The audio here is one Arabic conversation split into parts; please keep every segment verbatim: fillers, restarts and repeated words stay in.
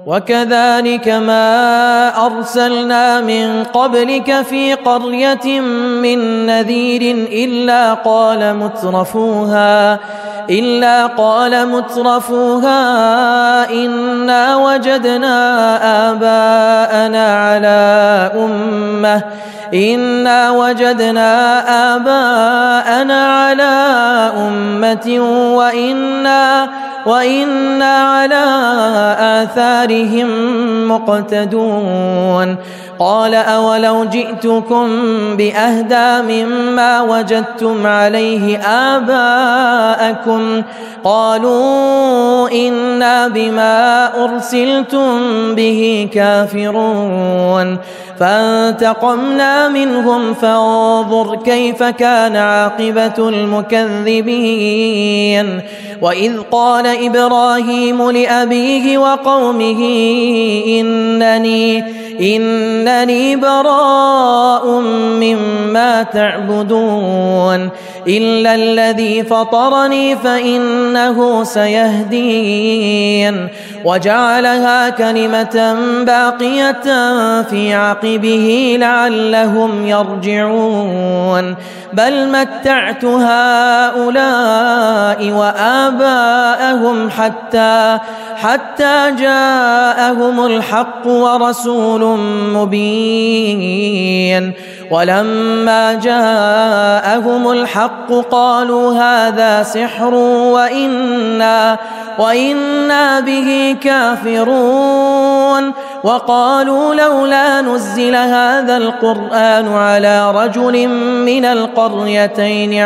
وكذلك ما أرسلنا من قبلك في قرية من نذير إلا قال مترفوها إلا قال مترفوها إنا وجدنا آباءنا على أمة إنا وجدنا آباءنا على أمة وإنا وإنا على آثارهم مقتدون قال أولو جئتكم بأهدى مما وجدتم عليه آباءكم قالوا إنا بما أرسلتم به كافرون فانتقمنا منهم فانظر كيف كان عاقبة المكذبين وإذ قال إبراهيم لأبيه وقومه إنني إنني براء مما تعبدون إلا الذي فطرني فإنه سيهدين وجعلها كلمة باقية في عقبه لعلهم يرجعون بل متعت هؤلاء وآباءهم حتى حتى جاءهم الحق ورسول مبين ولما جاءهم الحق قالوا هذا سحر وإنا وإنا به كافرون وقالوا لولا نزل هذا القرآن على رجل من القريتين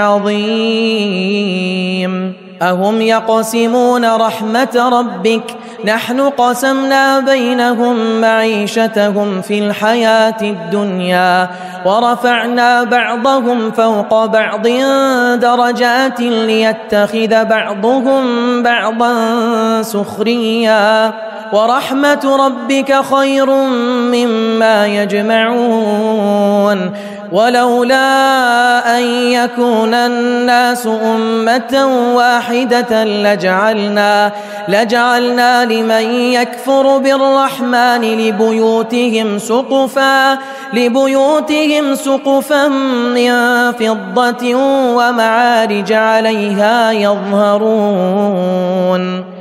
عظيم أهم يقسمون رحمة ربك نحن قسمنا بينهم معيشتهم في الحياة الدنيا ورفعنا بعضهم فوق بعض درجات ليتخذ بعضهم بعضا سخريا ورحمة ربك خير مما يجمعون ولولا أن يكون الناس أمة واحدة لجعلنا لجعلنا لمن يكفر بالرحمن لبيوتهم سقفا لبيوتهم سقفا من فضة ومعارج عليها يظهرون